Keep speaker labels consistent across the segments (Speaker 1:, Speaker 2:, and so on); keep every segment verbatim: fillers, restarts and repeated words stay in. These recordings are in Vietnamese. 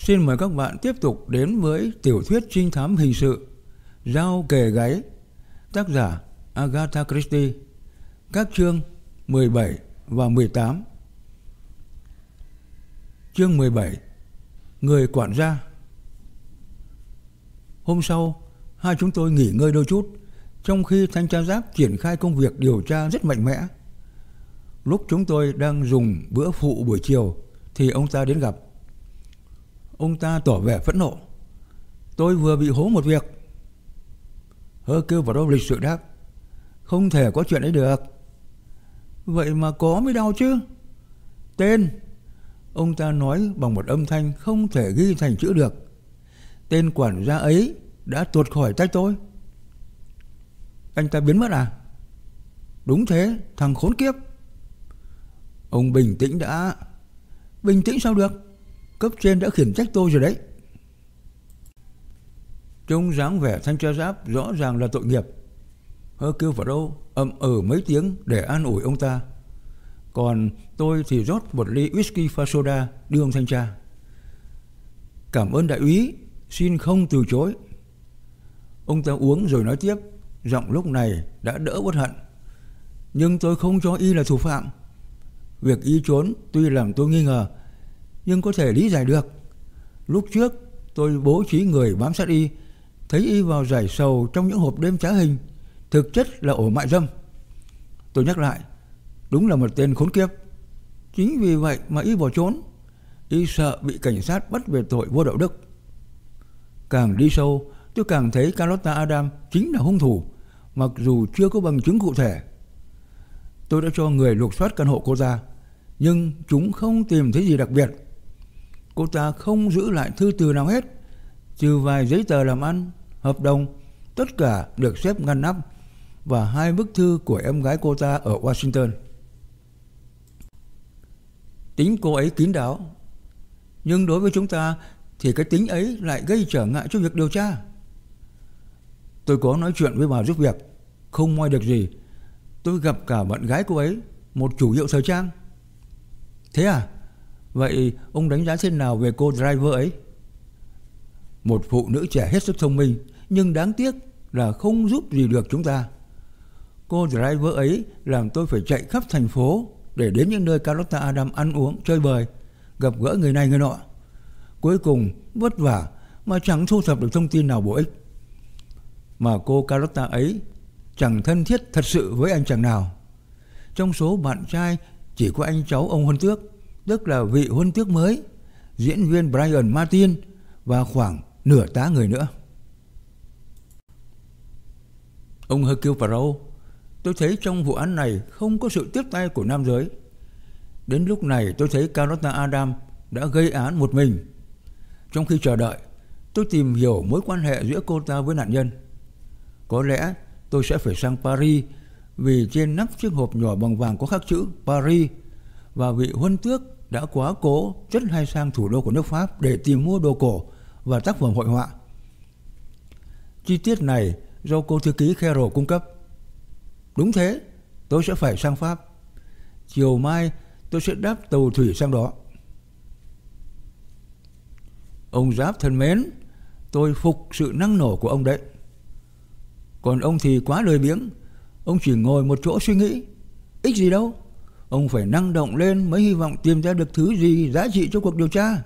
Speaker 1: Xin mời các bạn tiếp tục đến với tiểu thuyết trinh thám hình sự Dao kề gáy, tác giả Agatha Christie, các chương mười bảy và mười tám. Chương mười bảy, người quản gia. Hôm sau, hai chúng tôi nghỉ ngơi đôi chút, trong khi thanh tra giáp triển khai công việc điều tra rất mạnh mẽ. Lúc chúng tôi đang dùng bữa phụ buổi chiều thì ông ta đến gặp. Ông ta tỏ vẻ phẫn nộ. Tôi vừa bị hố một việc. Hercule Poirot lịch sự đáp. Không thể có chuyện ấy được. Vậy mà có mới đau chứ. Tên. Ông ta nói bằng một âm thanh không thể ghi thành chữ được. Tên quản gia ấy đã tuột khỏi tay tôi. Anh ta biến mất à? Đúng thế, thằng khốn kiếp. Ông bình tĩnh đã. Bình tĩnh sao được? Cấp trên đã khiển trách tôi rồi đấy. Trông dáng vẻ thanh tra giáp rõ ràng là tội nghiệp. Hercule Poirot ậm ừ mấy tiếng để an ủi ông ta. Còn tôi thì rót một ly whisky pha soda đưa ông thanh tra. Cảm ơn đại úy, xin không từ chối. Ông ta uống rồi nói tiếp, giọng lúc này đã đỡ uất hận. Nhưng tôi không cho y là thủ phạm. Việc y trốn tuy làm tôi nghi ngờ, nhưng có thể lý giải được. Lúc trước tôi bố trí người bám sát y, thấy y vào giải sầu trong những hộp đêm trá hình, thực chất là ổ mại dâm. Tôi nhắc lại, đúng là một tên khốn kiếp. Chính vì vậy mà y bỏ trốn. Y sợ bị cảnh sát bắt về tội vô đạo đức. Càng đi sâu, tôi càng thấy Carlotta Adam chính là hung thủ, mặc dù chưa có bằng chứng cụ thể. Tôi đã cho người lục soát căn hộ cô ta, nhưng chúng không tìm thấy gì đặc biệt. Cô ta không giữ lại thư từ nào hết, trừ vài giấy tờ làm ăn, hợp đồng, tất cả được xếp ngăn nắp, và hai bức thư của em gái cô ta ở Washington. Tính cô ấy kín đáo, nhưng đối với chúng ta thì cái tính ấy lại gây trở ngại cho việc điều tra. Tôi có nói chuyện với bà giúp việc, không moi được gì. Tôi gặp cả bạn gái cô ấy, một chủ hiệu thời trang. Thế à? Vậy ông đánh giá thế nào về cô driver ấy? Một phụ nữ trẻ hết sức thông minh, nhưng đáng tiếc là không giúp gì được chúng ta. Cô driver ấy làm tôi phải chạy khắp thành phố để đến những nơi Carlotta Adam ăn uống, chơi bời, gặp gỡ người này người nọ. Cuối cùng vất vả mà chẳng thu thập được thông tin nào bổ ích. Mà cô Carlotta ấy chẳng thân thiết thật sự với anh chàng nào. Trong số bạn trai chỉ có anh cháu ông Huân Tước, tức là vị Huân Tước mới, diễn viên Brian Martin, và khoảng nửa tá người nữa. Ông Hercule Poirot, tôi thấy trong vụ án này không có sự tiếp tay của nam giới. Đến lúc này tôi thấy Carlotta Adam đã gây án một mình. Trong khi chờ đợi, tôi tìm hiểu mối quan hệ giữa cô ta với nạn nhân. Có lẽ tôi sẽ phải sang Paris, vì trên nắp chiếc hộp nhỏ bằng vàng có khắc chữ Paris, và vị Huân Tước đã quá cố rất hay sang thủ đô của nước Pháp để tìm mua đồ cổ và tác phẩm hội họa. Chi tiết này do cô thư ký Carroll cung cấp. Đúng thế, tôi sẽ phải sang Pháp. Chiều mai tôi sẽ đáp tàu thủy sang đó. Ông Giáp thân mến, tôi phục sự năng nổ của ông đấy. Còn ông thì quá lười biếng. Ông chỉ ngồi một chỗ suy nghĩ. Ích gì đâu. Ông phải năng động lên mới hy vọng tìm ra được thứ gì giá trị cho cuộc điều tra.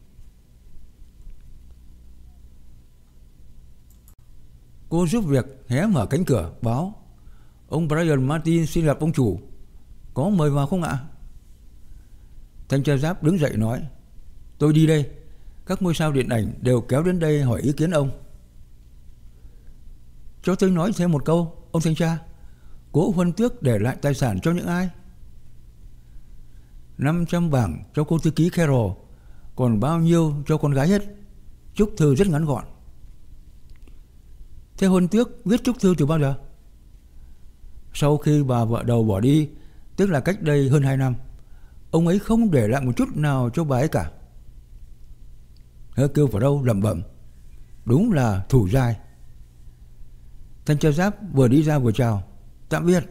Speaker 1: Cô giúp việc hé mở cánh cửa báo: Ông Brian Martin xin gặp ông chủ. Có mời vào không ạ? Thanh tra giáp đứng dậy nói: Tôi đi đây. Các ngôi sao điện ảnh đều kéo đến đây hỏi ý kiến ông. Cho tôi nói thêm một câu, ông thanh tra. Cố Huân Tước để lại tài sản cho những ai? năm trăm bảng cho cô thư ký Carroll, còn bao nhiêu cho con gái hết. Chúc thư rất ngắn gọn. Thế Huân Tước viết chúc thư từ bao giờ? Sau khi bà vợ đầu bỏ đi, tức là cách đây hơn hai năm. Ông ấy không để lại một chút nào cho bà ấy cả. Hercule Poirot lẩm bẩm. Đúng là thủ dai. Thanh tra giáp vừa đi ra vừa chào. Tạm biệt.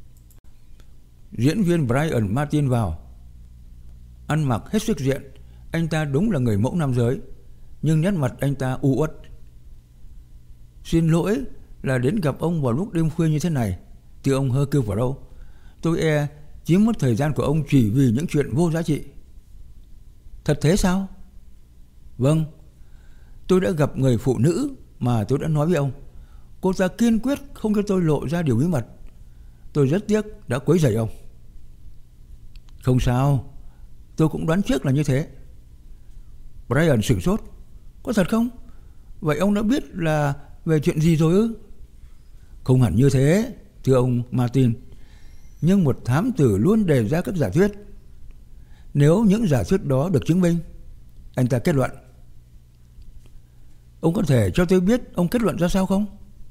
Speaker 1: Diễn viên Brian Martin vào. Ăn mặc hết sức diện, Anh ta đúng là người mẫu nam giới, nhưng nét mặt anh ta u uất. Xin lỗi là đến gặp ông vào lúc đêm khuya như thế này, thưa ông Hercule Poirot. Tôi e chiếm mất thời gian của ông chỉ vì những chuyện vô giá trị. Thật thế sao? Vâng, tôi đã gặp người phụ nữ mà tôi đã nói với ông. Cô ta kiên quyết không cho tôi lộ ra điều bí mật. Tôi rất tiếc đã quấy rầy ông. Không sao, tôi cũng đoán trước là như thế. Brian sửng sốt. Có thật không? Vậy ông đã biết là về chuyện gì rồi ư? Không hẳn như thế, thưa ông Martin. Nhưng một thám tử luôn đề ra các giả thuyết. Nếu những giả thuyết đó được chứng minh, anh ta kết luận. Ông có thể cho tôi biết ông kết luận ra sao không?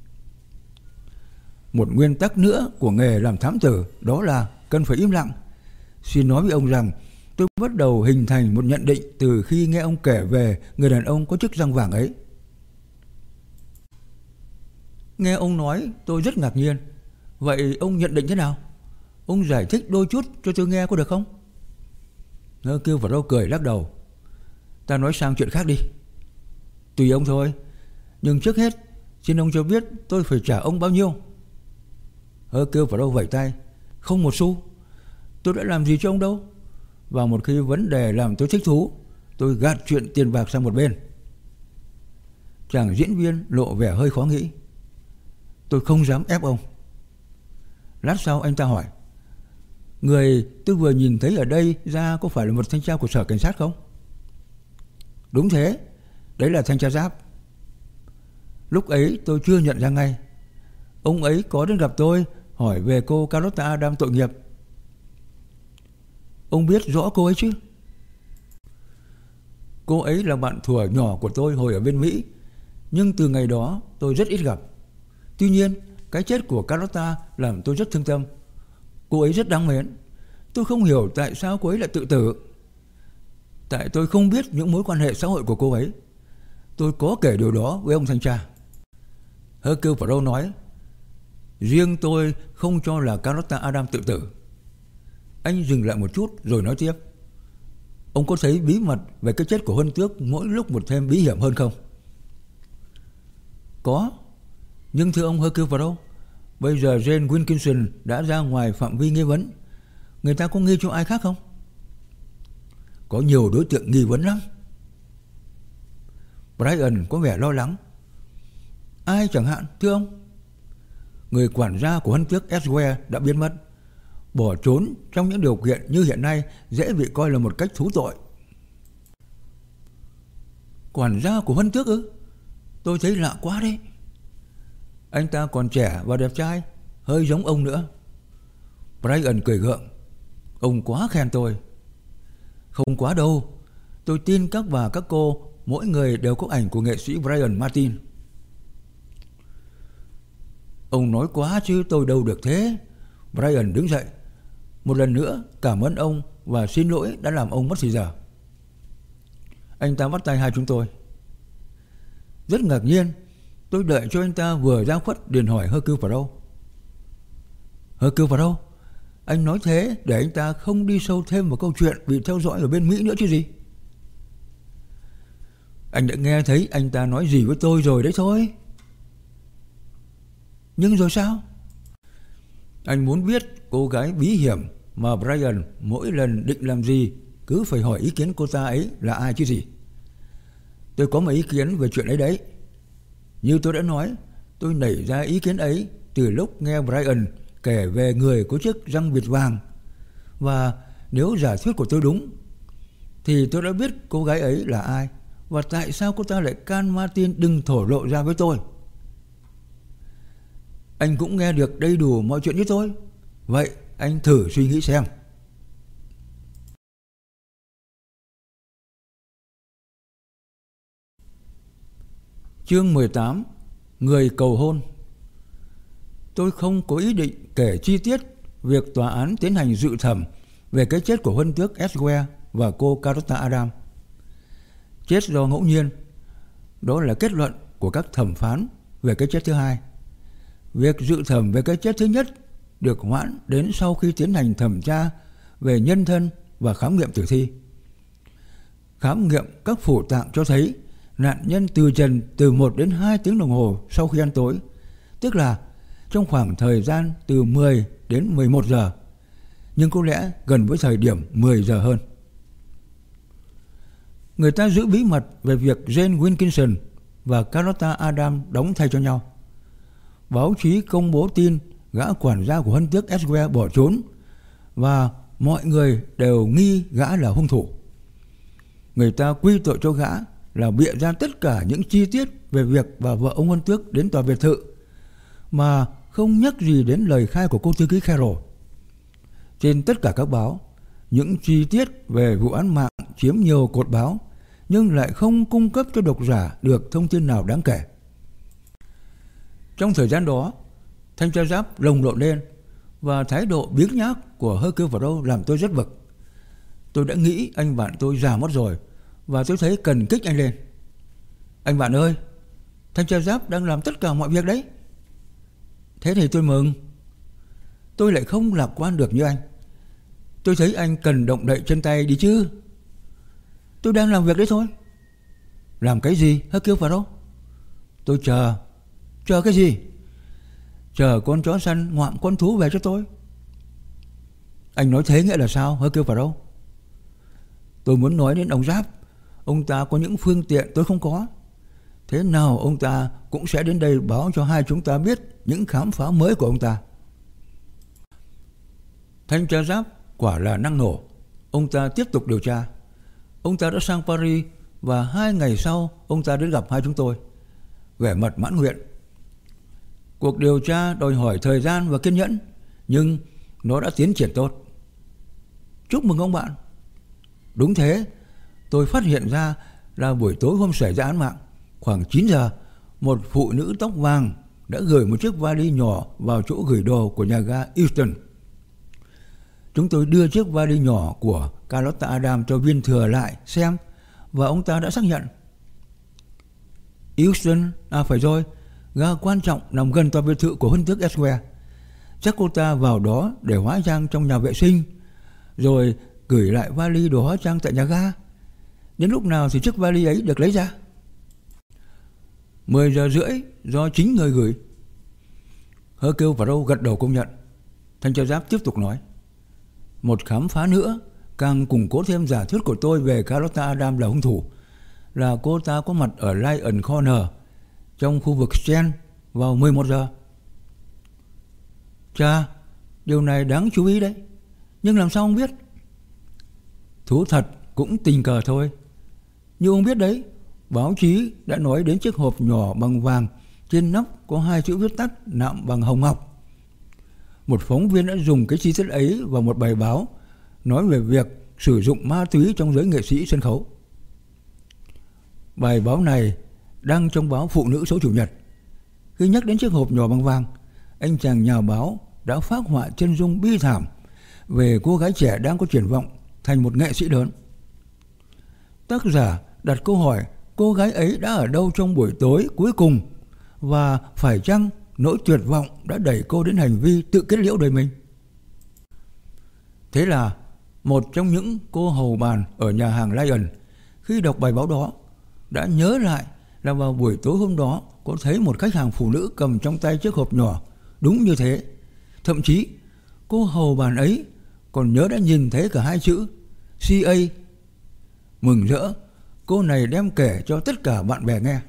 Speaker 1: Một nguyên tắc nữa của nghề làm thám tử đó là cần phải im lặng. Xin nói với ông rằng tôi bắt đầu hình thành một nhận định từ khi nghe ông kể về người đàn ông có chiếc răng vàng ấy. Nghe ông nói tôi rất ngạc nhiên. Vậy ông nhận định thế nào? Ông giải thích đôi chút cho tôi nghe có được không? Hercule Poirot cười lắc đầu. Ta nói sang chuyện khác đi. Tùy ông thôi. Nhưng trước hết xin ông cho biết tôi phải trả ông bao nhiêu? Hercule Poirot vẫy tay. Không một xu. Tôi đã làm gì cho ông đâu. Và một khi vấn đề làm tôi thích thú, tôi gạt chuyện tiền bạc sang một bên. Chàng diễn viên lộ vẻ hơi khó nghĩ. Tôi không dám ép ông. Lát sau anh ta hỏi. Người tôi vừa nhìn thấy ở đây ra có phải là một thanh tra của sở cảnh sát không? Đúng thế. Đấy là thanh tra Giáp. Lúc ấy tôi chưa nhận ra ngay. Ông ấy có đến gặp tôi, hỏi về cô Carlotta Adam tội nghiệp. Ông biết rõ cô ấy chứ? Cô ấy là bạn thuở nhỏ của tôi hồi ở bên Mỹ, nhưng từ ngày đó tôi rất ít gặp. Tuy nhiên, cái chết của Carlotta làm tôi rất thương tâm. Cô ấy rất đáng mến. Tôi không hiểu tại sao cô ấy lại tự tử. Tại tôi không biết những mối quan hệ xã hội của cô ấy. Tôi có kể điều đó với ông thanh tra. Hercule Poirot nói. Riêng tôi không cho là Carlotta Adam tự tử. Anh dừng lại một chút rồi nói tiếp. Ông có thấy bí mật về cái chết của Huân Tước mỗi lúc một thêm bí hiểm hơn không? Có. Nhưng thưa ông Hercule Poirot, bây giờ Jane Wilkinson đã ra ngoài phạm vi nghi vấn. Người ta có nghi cho ai khác không? Có nhiều đối tượng nghi vấn lắm. Brian có vẻ lo lắng. Ai chẳng hạn, thưa ông? Người quản gia của Huân Tước Esquire đã biến mất. Bỏ trốn trong những điều kiện như hiện nay dễ bị coi là một cách thú tội. Quản gia của Huân Tước ư? Tôi thấy lạ quá đấy. Anh ta còn trẻ và đẹp trai, hơi giống ông nữa. Brian cười gượng. Ông quá khen tôi. Không quá đâu. Tôi tin các bà các cô mỗi người đều có ảnh của nghệ sĩ Brian Martin. Ông nói quá chứ tôi đâu được thế. Brian đứng dậy. Một lần nữa cảm ơn ông và xin lỗi đã làm ông mất thời giờ. Anh ta bắt tay hai chúng tôi. Rất ngạc nhiên, tôi đợi cho anh ta vừa ra khuất liền hỏi Hercule Poirot. Hercule Poirot, anh nói thế để anh ta không đi sâu thêm vào câu chuyện bị theo dõi ở bên Mỹ nữa chứ gì? Anh đã nghe thấy anh ta nói gì với tôi rồi đấy thôi. Nhưng rồi sao? Anh muốn biết cô gái bí hiểm mà Brian mỗi lần định làm gì cứ phải hỏi ý kiến cô ta ấy là ai chứ gì. Tôi có một ý kiến về chuyện ấy đấy. Như tôi đã nói, tôi nảy ra ý kiến ấy từ lúc nghe Brian kể về người có chiếc răng vịt vàng. Và nếu giả thuyết của tôi đúng, thì tôi đã biết cô gái ấy là ai và tại sao cô ta lại can Martin đừng thổ lộ ra với tôi. Anh cũng nghe được đầy đủ mọi chuyện với tôi. Vậy anh thử suy nghĩ xem. Chương mười tám. Người cầu hôn. Tôi không có ý định kể chi tiết việc tòa án tiến hành dự thẩm về cái chết của Huân Tước Esquire và cô Carlotta Adam. Chết do ngẫu nhiên, đó là kết luận của các thẩm phán về cái chết thứ hai. Việc dự thẩm về cái chết thứ nhất được hoãn đến sau khi tiến hành thẩm tra về nhân thân và khám nghiệm tử thi. Khám nghiệm các phủ tạng cho thấy nạn nhân từ trần từ một đến hai tiếng đồng hồ sau khi ăn tối, tức là trong khoảng thời gian từ mười đến mười một giờ, nhưng có lẽ gần với thời điểm mười giờ hơn. Người ta giữ bí mật về việc Jane Wilkinson và Carlotta Adams đóng thay cho nhau. Báo chí công bố tin gã quản gia của hân tước Esquire bỏ trốn và mọi người đều nghi gã là hung thủ. Người ta quy tội cho gã là bịa ra tất cả những chi tiết về việc bà vợ ông hân tước đến tòa biệt thự mà không nhắc gì đến lời khai của cô thư ký Carroll. Trên tất cả các báo, những chi tiết về vụ án mạng chiếm nhiều cột báo nhưng lại không cung cấp cho độc giả được thông tin nào đáng kể. Trong thời gian đó, thanh tra giáp lồng lộn lên và thái độ biếng nhác của Hercule Poirot làm tôi rất bực. Tôi đã nghĩ anh bạn tôi già mất rồi và tôi thấy cần kích anh lên. Anh bạn ơi, thanh tra giáp đang làm tất cả mọi việc đấy. Thế thì tôi mừng. Tôi lại không lạc quan được như anh. Tôi thấy anh cần động đậy chân tay đi chứ. Tôi đang làm việc đấy thôi. Làm cái gì Hercule Poirot? Tôi chờ. Chờ cái gì? Chờ con chó săn ngoạm con thú về cho tôi. Anh nói thế nghĩa là sao Hercule Poirot? Tôi muốn nói đến ông Giáp. Ông ta có những phương tiện tôi không có. Thế nào ông ta cũng sẽ đến đây báo cho hai chúng ta biết những khám phá mới của ông ta. Thanh tra giáp quả là năng nổ. Ông ta tiếp tục điều tra. Ông ta đã sang Paris và hai ngày sau ông ta đến gặp hai chúng tôi, vẻ mặt mãn nguyện. Cuộc điều tra đòi hỏi thời gian và kiên nhẫn, nhưng nó đã tiến triển tốt. Chúc mừng ông bạn. Đúng thế, tôi phát hiện ra là buổi tối hôm xảy ra án mạng, khoảng chín giờ, một phụ nữ tóc vàng đã gửi một chiếc vali nhỏ vào chỗ gửi đồ của nhà ga Euston. Chúng tôi đưa chiếc vali nhỏ của Carlotta Adams cho viên thừa lại xem và ông ta đã xác nhận. Euston, à phải rồi, ga quan trọng nằm gần tòa biệt thự của hân tước Esquire. Chắc cô ta vào đó để hóa trang trong nhà vệ sinh, rồi gửi lại vali đồ hóa trang tại nhà ga. Đến lúc nào thì chiếc vali ấy được lấy ra? Mười giờ rưỡi do chính người gửi. Hercule Poirot gật đầu công nhận. Thanh tra giáp tiếp tục nói. Một khám phá nữa càng củng cố thêm giả thuyết của tôi về Carlotta Adams là hung thủ, là cô ta có mặt ở Lion Corner trong khu vực Strand vào mười một giờ. Chà, điều này đáng chú ý đấy. Nhưng làm sao ông biết? Thú thật cũng tình cờ thôi. Như ông biết đấy, báo chí đã nói đến chiếc hộp nhỏ bằng vàng, trên nắp có hai chữ viết tắt nạm bằng hồng ngọc. Một phóng viên đã dùng cái chi tiết ấy vào một bài báo nói về việc sử dụng ma túy trong giới nghệ sĩ sân khấu. Bài báo này đăng trong báo Phụ Nữ số Chủ nhật. Khi nhắc đến chiếc hộp nhỏ bằng vàng, anh chàng nhà báo đã phác họa chân dung bi thảm về cô gái trẻ đang có triển vọng thành một nghệ sĩ lớn. Tác giả đặt câu hỏi cô gái ấy đã ở đâu trong buổi tối cuối cùng và phải chăng nỗi tuyệt vọng đã đẩy cô đến hành vi tự kết liễu đời mình. Thế là một trong những cô hầu bàn ở nhà hàng Lion khi đọc bài báo đó đã nhớ lại là vào buổi tối hôm đó có thấy một khách hàng phụ nữ cầm trong tay chiếc hộp nhỏ đúng như thế. Thậm chí cô hầu bàn ấy còn nhớ đã nhìn thấy cả hai chữ xê a. Mừng rỡ, cô này đem kể cho tất cả bạn bè nghe.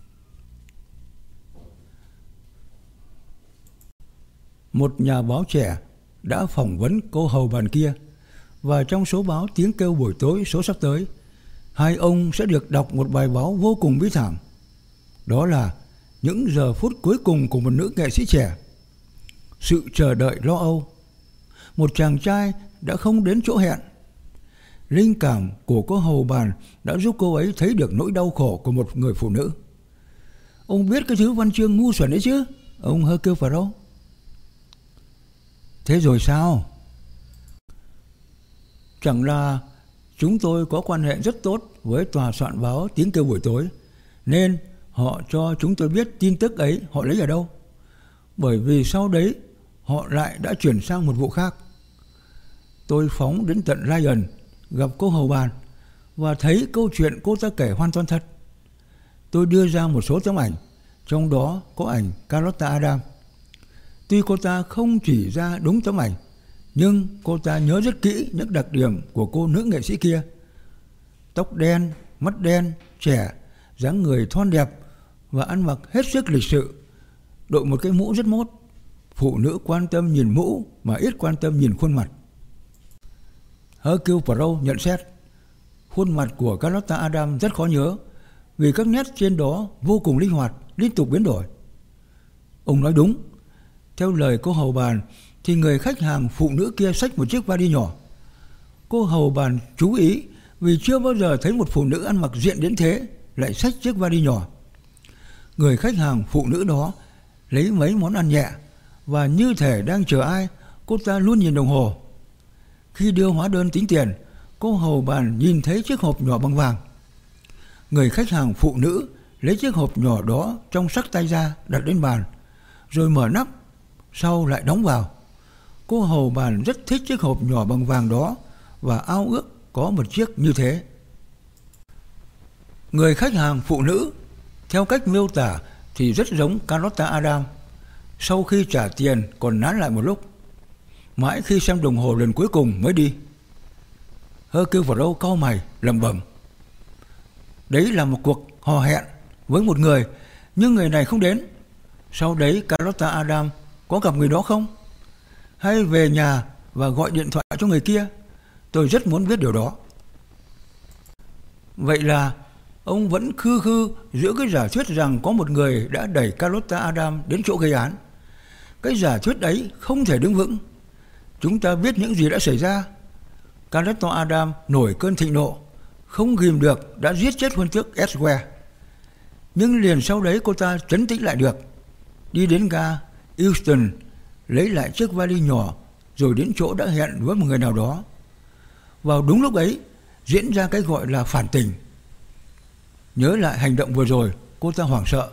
Speaker 1: Một nhà báo trẻ đã phỏng vấn cô hầu bàn kia, và trong số báo Tiếng Kêu Buổi Tối số sắp tới, hai ông sẽ được đọc một bài báo vô cùng bí thảm. Đó là những giờ phút cuối cùng của một nữ nghệ sĩ trẻ. Sự chờ đợi lo âu. Một chàng trai đã không đến chỗ hẹn. Linh cảm của cô hầu bàn đã giúp cô ấy thấy được nỗi đau khổ của một người phụ nữ. Ông biết cái thứ văn chương ngu xuẩn ấy chứ, ông Hercule Poirot? Thế rồi sao? Chẳng là chúng tôi có quan hệ rất tốt với tòa soạn báo Tiếng Kêu Buổi Tối, nên họ cho chúng tôi biết tin tức ấy họ lấy ở đâu. Bởi vì sau đấy họ lại đã chuyển sang một vụ khác. Tôi phóng đến tận Lion gặp cô hầu bàn và thấy câu chuyện cô ta kể hoàn toàn thật. Tôi đưa ra một số tấm ảnh, trong đó có ảnh Carlotta Adams. Tuy cô ta không chỉ ra đúng tấm ảnh, nhưng cô ta nhớ rất kỹ những đặc điểm của cô nữ nghệ sĩ kia. Tóc đen, mắt đen, trẻ, dáng người thon đẹp và ăn mặc hết sức lịch sự, đội một cái mũ rất mốt. Phụ nữ quan tâm nhìn mũ mà ít quan tâm nhìn khuôn mặt. Hercule Poirot nhận xét, khuôn mặt của Carlotta Adams rất khó nhớ vì các nét trên đó vô cùng linh hoạt, liên tục biến đổi. Ông nói đúng. Theo lời cô hầu bàn thì người khách hàng phụ nữ kia xách một chiếc vali nhỏ. Cô hầu bàn chú ý vì chưa bao giờ thấy một phụ nữ ăn mặc diện đến thế lại xách chiếc vali nhỏ. Người khách hàng phụ nữ đó lấy mấy món ăn nhẹ và như thể đang chờ ai, cô ta luôn nhìn đồng hồ. Khi đưa hóa đơn tính tiền, cô hầu bàn nhìn thấy chiếc hộp nhỏ bằng vàng. Người khách hàng phụ nữ lấy chiếc hộp nhỏ đó trong xách tay ra đặt lên bàn, rồi mở nắp, sau lại đóng vào. Cô hầu bàn rất thích chiếc hộp nhỏ bằng vàng đó và ao ước có một chiếc như thế. Người khách hàng phụ nữ, theo cách miêu tả thì rất giống Carlotta Adams. Sau khi trả tiền còn nán lại một lúc, mãi khi xem đồng hồ lần cuối cùng mới đi. Hercule Poirot cau mày lẩm bẩm, đấy là một cuộc hò hẹn với một người, nhưng người này không đến. Sau đấy Carlotta Adams có gặp người đó không? Hay về nhà và gọi điện thoại cho người kia? Tôi rất muốn biết điều đó. Vậy là ông vẫn khư khư giữ cái giả thuyết rằng có một người đã đẩy Carlotta Adams đến chỗ gây án. Cái giả thuyết ấy không thể đứng vững. Chúng ta biết những gì đã xảy ra. Carlotta Adams nổi cơn thịnh nộ, không ghìm được đã giết chết huân tước Edgware. Nhưng liền sau đấy cô ta trấn tĩnh lại được, đi đến ga Euston, lấy lại chiếc vali nhỏ, rồi đến chỗ đã hẹn với một người nào đó. Vào đúng lúc ấy diễn ra cái gọi là phản tình. Nhớ lại hành động vừa rồi, cô ta hoảng sợ.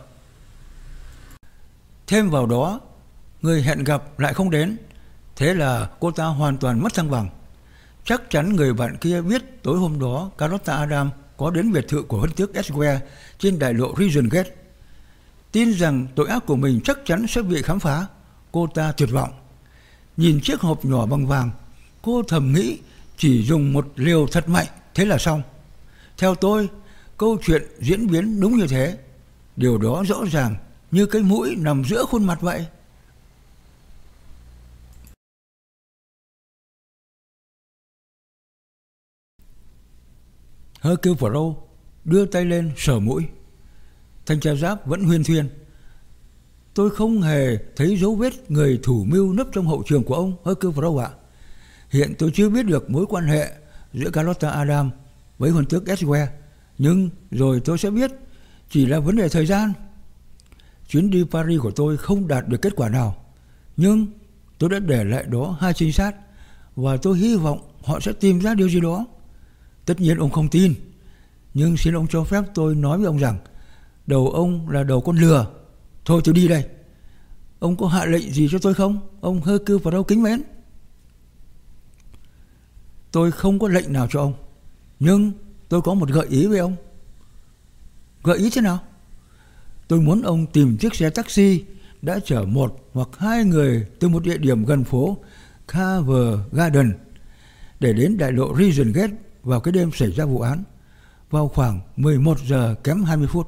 Speaker 1: Thêm vào đó, người hẹn gặp lại không đến, thế là cô ta hoàn toàn mất thăng bằng. Chắc chắn người bạn kia biết tối hôm đó Carlotta Adams có đến biệt thự của huân tước Edgware trên đại lộ Regent Gate. Tin rằng tội ác của mình chắc chắn sẽ bị khám phá, cô ta tuyệt vọng. Nhìn chiếc hộp nhỏ bằng vàng, cô thầm nghĩ chỉ dùng một liều thật mạnh thế là xong. Theo tôi, câu chuyện diễn biến đúng như thế. Điều đó rõ ràng như cái mũi nằm giữa khuôn mặt vậy. Hercule Poirot đưa tay lên sờ mũi. Thanh tra giáp vẫn huyên thuyên. Tôi không hề thấy dấu vết người thủ mưu nấp trong hậu trường của ông, Hercule Poirot ạ. Hiện tôi chưa biết được mối quan hệ giữa Carlotta Adams với huân tước Edgware, nhưng rồi tôi sẽ biết, chỉ là vấn đề thời gian. Chuyến đi Paris của tôi không đạt được kết quả nào, nhưng tôi đã để lại đó hai trinh sát và tôi hy vọng họ sẽ tìm ra điều gì đó. Tất nhiên ông không tin, nhưng xin ông cho phép tôi nói với ông rằng đầu ông là đầu con lừa. Thôi tôi đi đây. Ông có hạ lệnh gì cho tôi không, ông Hercule Poirot kính mến? Tôi không có lệnh nào cho ông, nhưng tôi có một gợi ý với ông. Gợi ý thế nào? Tôi muốn ông tìm chiếc xe taxi đã chở một hoặc hai người từ một địa điểm gần phố Covent Garden để đến đại lộ Regent Gate vào cái đêm xảy ra vụ án, vào khoảng mười một giờ kém hai mươi phút.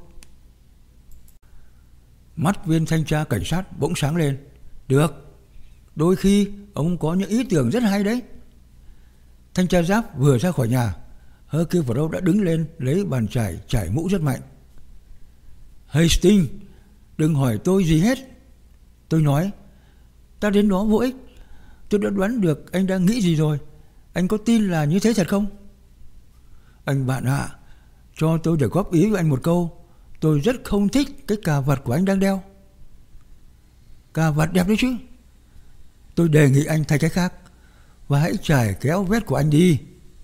Speaker 1: Mắt viên thanh tra cảnh sát bỗng sáng lên. Được, đôi khi ông có những ý tưởng rất hay đấy. Thanh tra giáp vừa ra khỏi nhà, Hercule Poirot đã đứng lên lấy bàn chải chải mũ rất mạnh. Hastings, đừng hỏi tôi gì hết. Tôi nói, ta đến đó vô ích. Tôi đã đoán được anh đang nghĩ gì rồi. Anh có tin là như thế thật không? Anh bạn ạ, à, cho tôi để góp ý với anh một câu. Tôi rất không thích cái cà vạt của anh đang đeo. Cà vạt đẹp đấy chứ. Tôi đề nghị anh thay cái khác và hãy trải kéo vét của anh đi.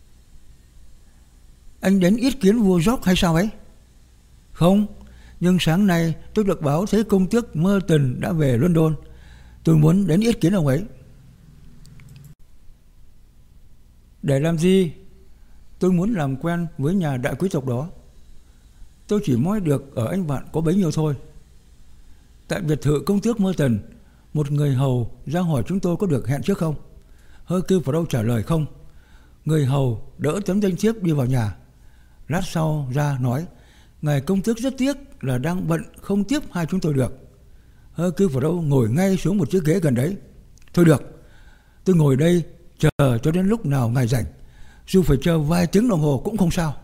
Speaker 1: Anh đến yết kiến vua George hay sao ấy? Không, nhưng sáng nay tôi được báo thấy công tước Merton đã về London. Tôi muốn đến yết kiến ông ấy. Để làm gì? Tôi muốn làm quen với nhà đại quý tộc đó. Tôi chỉ moi được ở anh bạn có bấy nhiêu thôi. Tại biệt thự công tước Merton, một người hầu ra hỏi chúng tôi có được hẹn trước không. Hercule Poirot trả lời không. Người hầu đỡ tấm danh thiếp đi vào nhà. Lát sau ra nói, ngài công tước rất tiếc là đang bận không tiếp hai chúng tôi được. Hercule Poirot ngồi ngay xuống một chiếc ghế gần đấy. Thôi được, tôi ngồi đây chờ cho đến lúc nào ngài rảnh, dù phải chờ vài tiếng đồng hồ cũng không sao.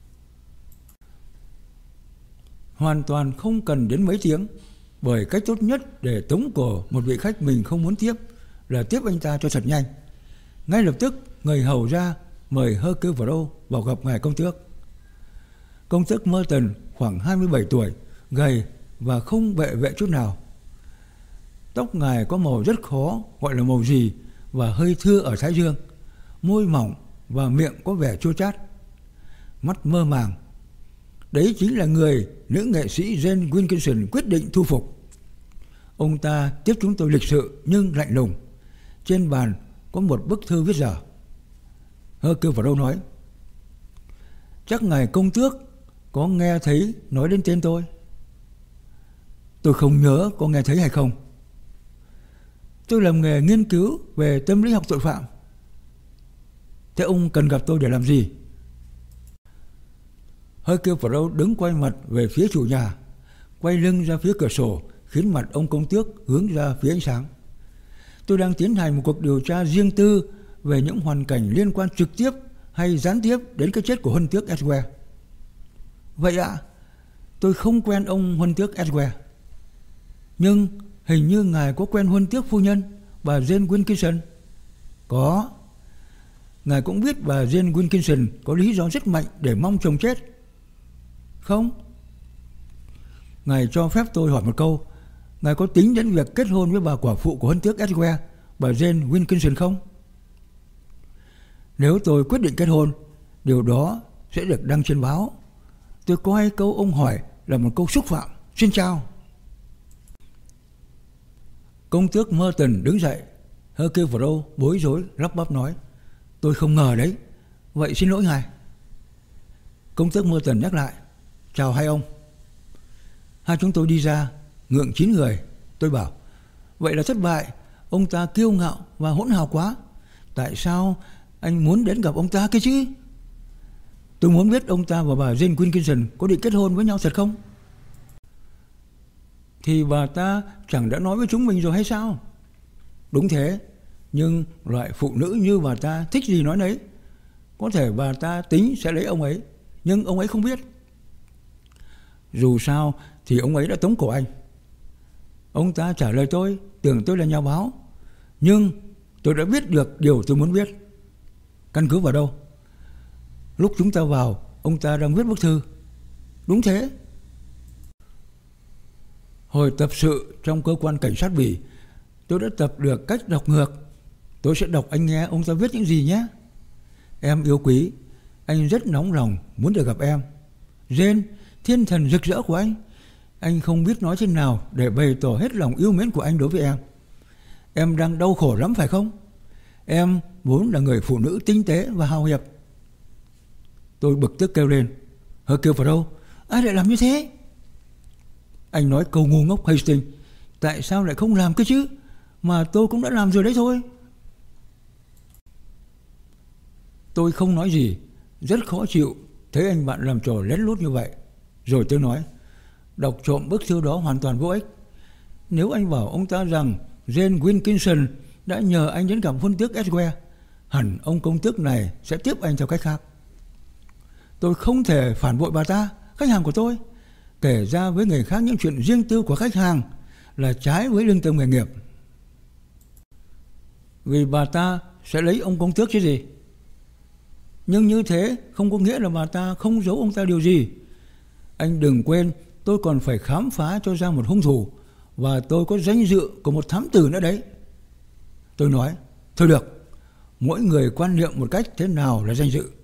Speaker 1: Hoàn toàn không cần đến mấy tiếng, bởi cách tốt nhất để tống cổ một vị khách mình không muốn tiếp là tiếp anh ta cho thật nhanh. Ngay lập tức người hầu ra mời Hercule Poirot vào gặp ngài công tước. Công tước Merton khoảng hai mươi bảy tuổi, gầy và không bệ vệ chút nào. Tóc ngài có màu rất khó gọi là màu gì và hơi thưa ở thái dương, môi mỏng và miệng có vẻ chua chát, mắt mơ màng. Đấy chính là người nữ nghệ sĩ Jane Wilkinson quyết định thu phục. Ông ta tiếp chúng tôi lịch sự nhưng lạnh lùng. Trên bàn có một bức thư viết dở. Hercule Poirot nói, chắc ngài công tước có nghe thấy nói đến tên tôi. Tôi không nhớ có nghe thấy hay không. Tôi làm nghề nghiên cứu về tâm lý học tội phạm. Thế ông cần gặp tôi để làm gì? Hercule Poirot đứng quay mặt về phía chủ nhà, quay lưng ra phía cửa sổ, khiến mặt ông công tước hướng ra phía ánh sáng. Tôi đang tiến hành một cuộc điều tra riêng tư về những hoàn cảnh liên quan trực tiếp hay gián tiếp đến cái chết của huân tước Edgware. Vậy ạ, à, tôi không quen ông huân tước Edgware. Nhưng hình như ngài có quen huân tước phu nhân, bà Jane Wilkinson. Có. Ngài cũng biết bà Jane Wilkinson có lý do rất mạnh để mong chồng chết. Không. Ngài cho phép tôi hỏi một câu. Ngài có tính đến việc kết hôn với bà quả phụ của huân tước Edgware, bà Jane Wilkinson không? Nếu tôi quyết định kết hôn, điều đó sẽ được đăng trên báo. Tôi coi câu ông hỏi là một câu xúc phạm. Xin chào. Công tước Merton đứng dậy. Hercule Poirot bối rối lắp bắp nói, tôi không ngờ đấy. Vậy xin lỗi ngài. Công tước Merton nhắc lại, chào hai ông. Hai chúng tôi đi ra, ngượng chín người. Tôi bảo, vậy là thất bại. Ông ta kiêu ngạo và hỗn hào quá. Tại sao anh muốn đến gặp ông ta kia chứ? Tôi muốn biết ông ta và bà Jane Wilkinson có định kết hôn với nhau thật không? Thì bà ta chẳng đã nói với chúng mình rồi hay sao? Đúng thế, nhưng loại phụ nữ như bà ta thích gì nói nấy. Có thể bà ta tính sẽ lấy ông ấy, nhưng ông ấy không biết. Dù sao thì ông ấy đã tống cổ anh. Ông ta trả lời tôi, tưởng tôi là nhà báo. Nhưng tôi đã biết được điều tôi muốn biết. Căn cứ vào đâu? Lúc chúng ta vào, ông ta đang viết bức thư. Đúng thế. Hồi tập sự trong cơ quan cảnh sát Bỉ, tôi đã tập được cách đọc ngược. Tôi sẽ đọc anh nghe ông ta viết những gì nhé. Em yêu quý, anh rất nóng lòng muốn được gặp em. Jane, thiên thần rực rỡ của anh. Anh không biết nói thế nào để bày tỏ hết lòng yêu mến của anh đối với em. Em đang đau khổ lắm phải không? Em vốn là người phụ nữ tinh tế và hào hiệp. Tôi bực tức kêu lên, Hercule Poirot, ai lại làm như thế? Anh nói câu ngu ngốc Hastings, tại sao lại không làm cơ chứ? Mà tôi cũng đã làm rồi đấy thôi. Tôi không nói gì, rất khó chịu thấy anh bạn làm trò lén lút như vậy. Rồi tôi nói, đọc trộm bức thư đó hoàn toàn vô ích. Nếu anh bảo ông ta rằng Jane Wilkinson đã nhờ anh đến gặp huân tước Edgware, hẳn ông công tước này sẽ tiếp anh theo cách khác. Tôi không thể phản bội bà ta, khách hàng của tôi. Kể ra với người khác những chuyện riêng tư của khách hàng là trái với lương tâm nghề nghiệp. Vì bà ta sẽ lấy ông công tước chứ gì. Nhưng như thế không có nghĩa là bà ta không giấu ông ta điều gì. Anh đừng quên tôi còn phải khám phá cho ra một hung thủ, và tôi có danh dự của một thám tử nữa đấy. Tôi nói, thôi được, mỗi người quan niệm một cách thế nào là danh dự.